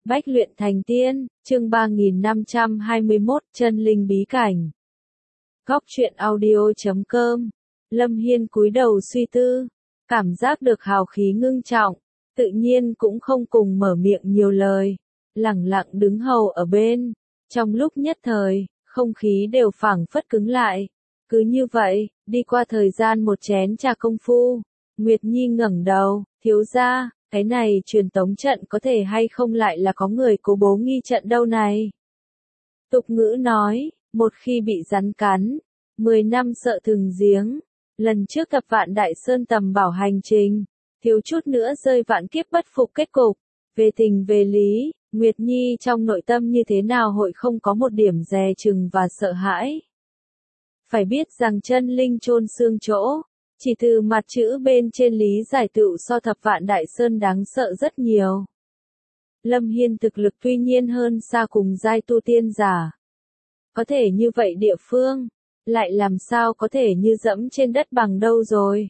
Bách luyện thành tiên, chương 3521, chân linh bí cảnh. Góc truyện audio.com. Lâm Hiên cúi đầu suy tư, cảm giác được hào khí ngưng trọng, tự nhiên cũng không cùng mở miệng nhiều lời, lẳng lặng đứng hầu ở bên. Trong lúc nhất thời, không khí đều phảng phất cứng lại. Cứ như vậy, đi qua thời gian một chén trà công phu, Nguyệt Nhi ngẩng đầu, thiếu gia, cái này truyền tống trận có thể hay không lại là có người cố bố nghi trận đâu này. Tục ngữ nói, một khi bị rắn cắn, 10 năm sợ thừng giếng. Lần trước gặp Vạn Đại Sơn tầm bảo hành trình, thiếu chút nữa rơi vạn kiếp bất phục kết cục. Về tình về lý, Nguyệt Nhi trong nội tâm như thế nào hội không có một điểm dè chừng và sợ hãi. Phải biết rằng chân linh chôn xương chỗ, chỉ từ mặt chữ bên trên lý giải tựu so thập Vạn Đại Sơn đáng sợ rất nhiều. Lâm Hiên thực lực tuy nhiên hơn xa cùng giai tu tiên giả. Có thể như vậy địa phương, lại làm sao có thể như dẫm trên đất bằng đâu rồi.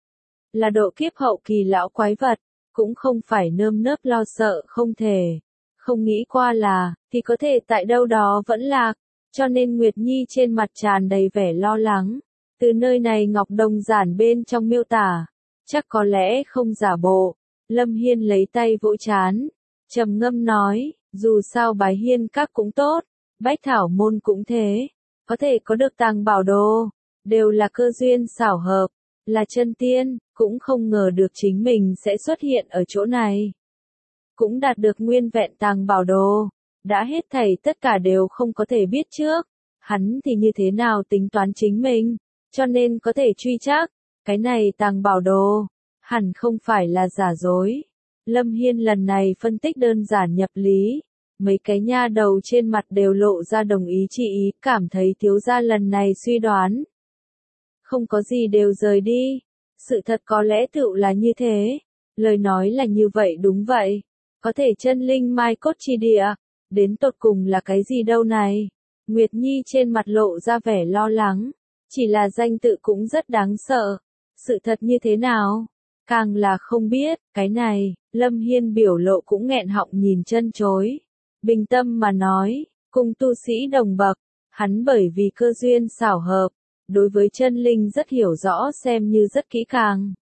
Là độ kiếp hậu kỳ lão quái vật, cũng không phải nơm nớp lo sợ không thể. Không nghĩ qua là, thì có thể tại đâu đó vẫn lạc, cho nên Nguyệt Nhi trên mặt tràn đầy vẻ lo lắng. Từ nơi này Ngọc Đồng giản bên trong miêu tả, chắc có lẽ không giả bộ. Lâm Hiên lấy tay vỗ trán, trầm ngâm nói, dù sao Bái Hiên các cũng tốt, Bách Thảo môn cũng thế, có thể có được tàng bảo đồ, đều là cơ duyên xảo hợp, là chân tiên, cũng không ngờ được chính mình sẽ xuất hiện ở chỗ này. Cũng đạt được nguyên vẹn tàng bảo đồ, đã hết thảy tất cả đều không có thể biết trước, hắn thì như thế nào tính toán chính mình, cho nên có thể truy chắc, cái này tàng bảo đồ, hẳn không phải là giả dối. Lâm Hiên lần này phân tích đơn giản nhập lý, mấy cái nha đầu trên mặt đều lộ ra đồng ý chỉ ý, cảm thấy thiếu gia lần này suy đoán. Không có gì đều rời đi, sự thật có lẽ tựu là như thế, lời nói là như vậy đúng vậy, có thể chân linh mai cốt chi địa, đến tột cùng là cái gì đâu này. Nguyệt Nhi trên mặt lộ ra vẻ lo lắng, chỉ là danh tự cũng rất đáng sợ, sự thật như thế nào, càng là không biết, cái này, Lâm Hiên biểu lộ cũng nghẹn họng nhìn chân chối. Bình tâm mà nói, cùng tu sĩ đồng bậc, hắn bởi vì cơ duyên xảo hợp, đối với chân linh rất hiểu rõ xem như rất kỹ càng.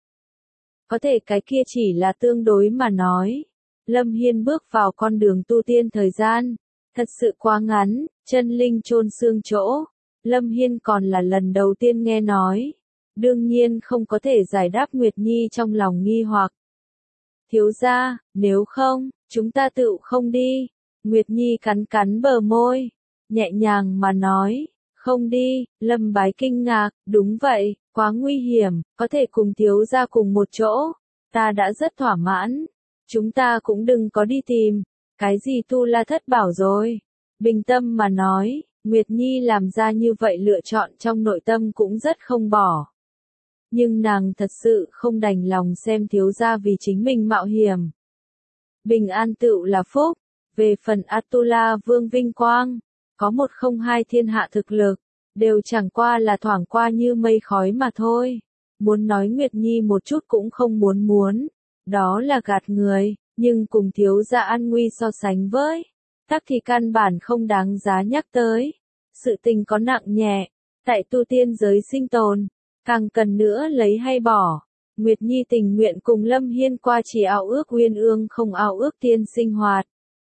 Có thể cái kia chỉ là tương đối mà nói. Lâm Hiên bước vào con đường tu tiên thời gian, thật sự quá ngắn, chân linh chôn xương chỗ. Lâm Hiên còn là lần đầu tiên nghe nói. Đương nhiên không có thể giải đáp Nguyệt Nhi trong lòng nghi hoặc. Thiếu gia, nếu không, chúng ta tựu không đi. Nguyệt Nhi cắn cắn bờ môi, nhẹ nhàng mà nói, không đi. Lâm Bái kinh ngạc, đúng vậy, quá nguy hiểm, có thể cùng thiếu gia cùng một chỗ, ta đã rất thỏa mãn, chúng ta cũng đừng có đi tìm, cái gì tu la thất bảo rồi. Bình tâm mà nói, Nguyệt Nhi làm ra như vậy lựa chọn trong nội tâm cũng rất không bỏ. Nhưng nàng thật sự không đành lòng xem thiếu gia vì chính mình mạo hiểm. Bình an tựu là phúc. Về phần Atula Vương vinh quang, có một không hai thiên hạ thực lực, đều chẳng qua là thoảng qua như mây khói mà thôi. Muốn nói Nguyệt Nhi một chút cũng không muốn, đó là gạt người, nhưng cùng thiếu gia an nguy so sánh với, tắc thì căn bản không đáng giá nhắc tới. Sự tình có nặng nhẹ, tại tu tiên giới sinh tồn, càng cần nữa lấy hay bỏ. Nguyệt Nhi tình nguyện cùng Lâm Hiên qua chỉ ao ước uyên ương không ao ước tiên sinh hoạt.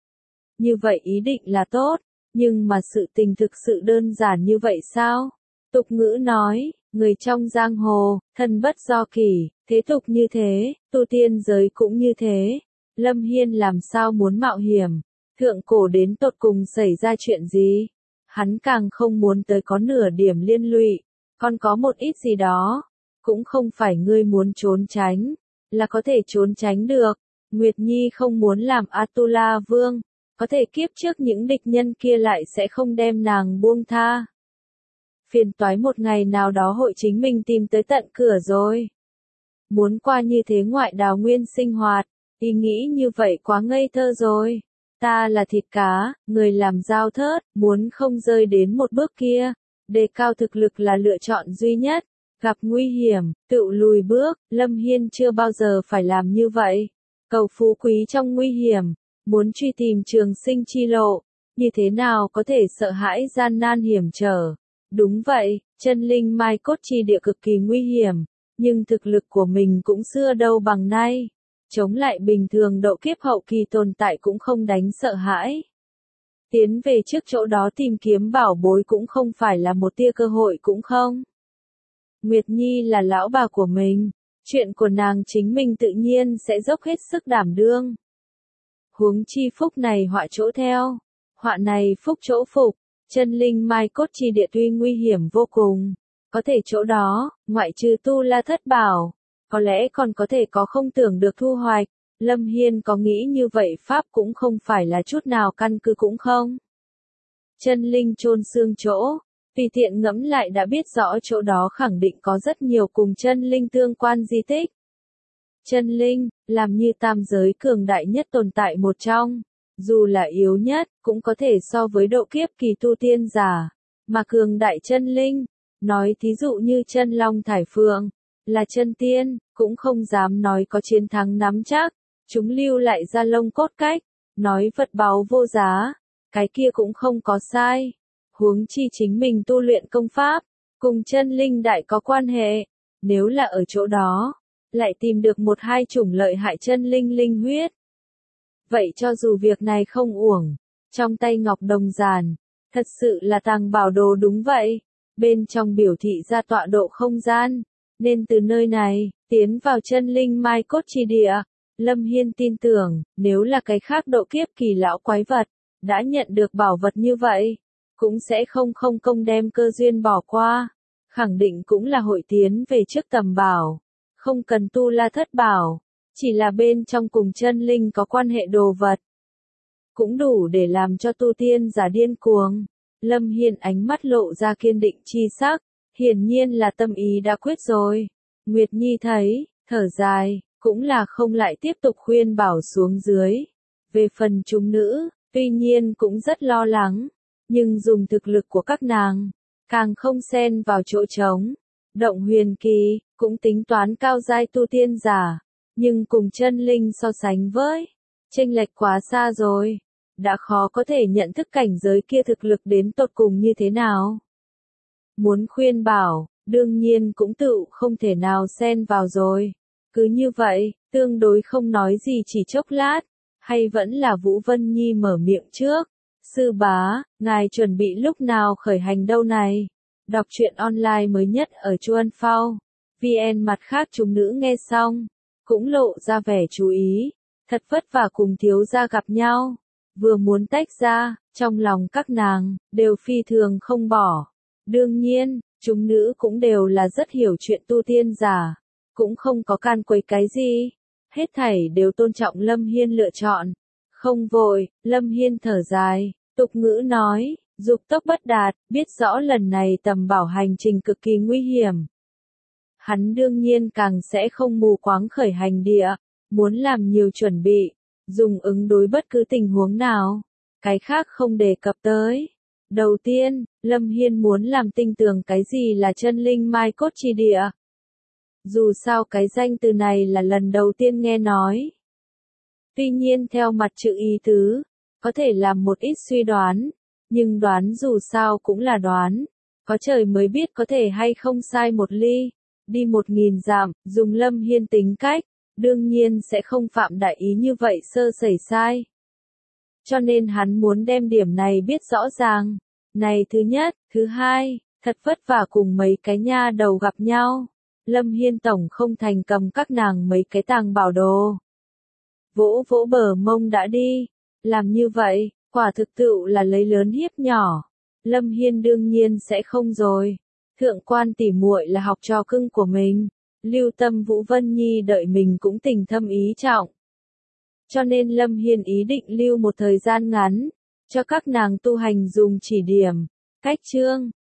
Như vậy ý định là tốt, nhưng mà sự tình thực sự đơn giản như vậy sao? Tục ngữ nói, người trong giang hồ, thân bất do kỷ, thế tục như thế, tu tiên giới cũng như thế. Lâm Hiên làm sao muốn mạo hiểm, thượng cổ đến tột cùng xảy ra chuyện gì? Hắn càng không muốn tới có nửa điểm liên lụy, còn có một ít gì đó, cũng không phải ngươi muốn trốn tránh, là có thể trốn tránh được. Nguyệt Nhi không muốn làm Atula Vương. Có thể kiếp trước những địch nhân kia lại sẽ không đem nàng buông tha. Phiền toái một ngày nào đó hội chính mình tìm tới tận cửa rồi. Muốn qua như thế ngoại đào nguyên sinh hoạt, ý nghĩ như vậy quá ngây thơ rồi. Ta là thịt cá, người làm dao thớt, muốn không rơi đến một bước kia. Đề cao thực lực là lựa chọn duy nhất. Gặp nguy hiểm, tự lùi bước, Lâm Hiên chưa bao giờ phải làm như vậy. Cầu phú quý trong nguy hiểm. muốn truy tìm trường sinh chi lộ, như thế nào có thể sợ hãi gian nan hiểm trở. Đúng vậy, chân linh mai cốt chi địa cực kỳ nguy hiểm, nhưng thực lực của mình cũng xưa đâu bằng nay. Chống lại bình thường độ kiếp hậu kỳ tồn tại cũng không đánh sợ hãi. Tiến về trước chỗ đó tìm kiếm bảo bối cũng không phải là một tia cơ hội cũng không. Nguyệt Nhi là lão bà của mình, chuyện của nàng chính mình tự nhiên sẽ dốc hết sức đảm đương. Huống chi phúc này họa chỗ theo, họa này phúc chỗ phục, chân linh mai cốt chi địa tuy nguy hiểm vô cùng, có thể chỗ đó, ngoại trừ tu la thất bảo, có lẽ còn có thể có không tưởng được thu hoạch. Lâm Hiên có nghĩ như vậy pháp cũng không phải là chút nào căn cứ cũng không. Chân linh chôn xương chỗ, tùy tiện ngẫm lại đã biết rõ chỗ đó khẳng định có rất nhiều cùng chân linh tương quan di tích. Chân linh, làm như tam giới cường đại nhất tồn tại một trong, dù là yếu nhất, cũng có thể so với độ kiếp kỳ tu tiên giả, mà cường đại chân linh, nói thí dụ như chân long thải phượng, là chân tiên, cũng không dám nói có chiến thắng nắm chắc, chúng lưu lại ra lông cốt cách, nói vật báu vô giá, cái kia cũng không có sai. Huống chi chính mình tu luyện công pháp, cùng chân linh đại có quan hệ, nếu là ở chỗ đó, lại tìm được một hai chủng lợi hại chân linh linh huyết. Vậy cho dù việc này không uổng, trong tay ngọc đồng giàn, thật sự là tàng bảo đồ đúng vậy, bên trong biểu thị ra tọa độ không gian, nên từ nơi này, tiến vào chân linh mai cốt chi địa. Lâm Hiên tin tưởng, nếu là cái khác độ kiếp kỳ lão quái vật, đã nhận được bảo vật như vậy, cũng sẽ không công đem cơ duyên bỏ qua, khẳng định cũng là hội tiến về trước tầm bảo, không cần tu la thất bảo, chỉ là bên trong cùng chân linh có quan hệ đồ vật, cũng đủ để làm cho tu tiên giả điên cuồng. Lâm Hiên ánh mắt lộ ra kiên định chi sắc, hiển nhiên là tâm ý đã quyết rồi. Nguyệt Nhi thấy, thở dài, cũng là không lại tiếp tục khuyên bảo xuống dưới. Về phần chúng nữ, tuy nhiên cũng rất lo lắng, nhưng dùng thực lực của các nàng, càng không xen vào chỗ trống. Động huyền kỳ, cũng tính toán cao giai tu tiên giả, nhưng cùng chân linh so sánh với, chênh lệch quá xa rồi, đã khó có thể nhận thức cảnh giới kia thực lực đến tột cùng như thế nào. Muốn khuyên bảo, đương nhiên cũng tự không thể nào xen vào rồi. Cứ như vậy, tương đối không nói gì chỉ chốc lát, hay vẫn là Vũ Vân Nhi mở miệng trước. Sư bá, ngài chuẩn bị lúc nào khởi hành đâu này? Đọc truyện online mới nhất ở Chuan Phao. VN mặt khác chúng nữ nghe xong, cũng lộ ra vẻ chú ý. Thật vất vả cùng thiếu gia gặp nhau, vừa muốn tách ra, trong lòng các nàng, đều phi thường không bỏ. Đương nhiên, chúng nữ cũng đều là rất hiểu chuyện tu tiên giả, cũng không có can quấy cái gì. Hết thảy đều tôn trọng Lâm Hiên lựa chọn. Không vội, Lâm Hiên thở dài, tục ngữ nói, dục tốc bất đạt, biết rõ lần này tầm bảo hành trình cực kỳ nguy hiểm. Hắn đương nhiên càng sẽ không mù quáng khởi hành địa, muốn làm nhiều chuẩn bị, dùng ứng đối bất cứ tình huống nào, cái khác không đề cập tới. Đầu tiên, Lâm Hiên muốn làm tinh tường cái gì là chân linh mai cốt chi địa. Dù sao cái danh từ này là lần đầu tiên nghe nói. Tuy nhiên theo mặt chữ ý tứ, có thể làm một ít suy đoán, nhưng đoán dù sao cũng là đoán, có trời mới biết có thể hay không sai một ly, đi 1000 dặm, dùng Lâm Hiên tính cách, đương nhiên sẽ không phạm đại ý như vậy sơ sẩy sai. Cho nên hắn muốn đem điểm này biết rõ ràng. Này thứ nhất, thứ hai, thật vất vả cùng mấy cái nha đầu gặp nhau. Lâm Hiên tổng không thành cầm các nàng mấy cái tàng bảo đồ. Vỗ vỗ bờ mông đã đi. Làm như vậy, quả thực tựu là lấy lớn hiếp nhỏ. Lâm Hiên đương nhiên sẽ không rồi. Thượng quan tỉ muội là học trò cưng của mình. Lưu tâm Vũ Vân Nhi đợi mình cũng tình thâm ý trọng. Cho nên Lâm Hiên ý định lưu một thời gian ngắn, cho các nàng tu hành dùng chỉ điểm. Cách chương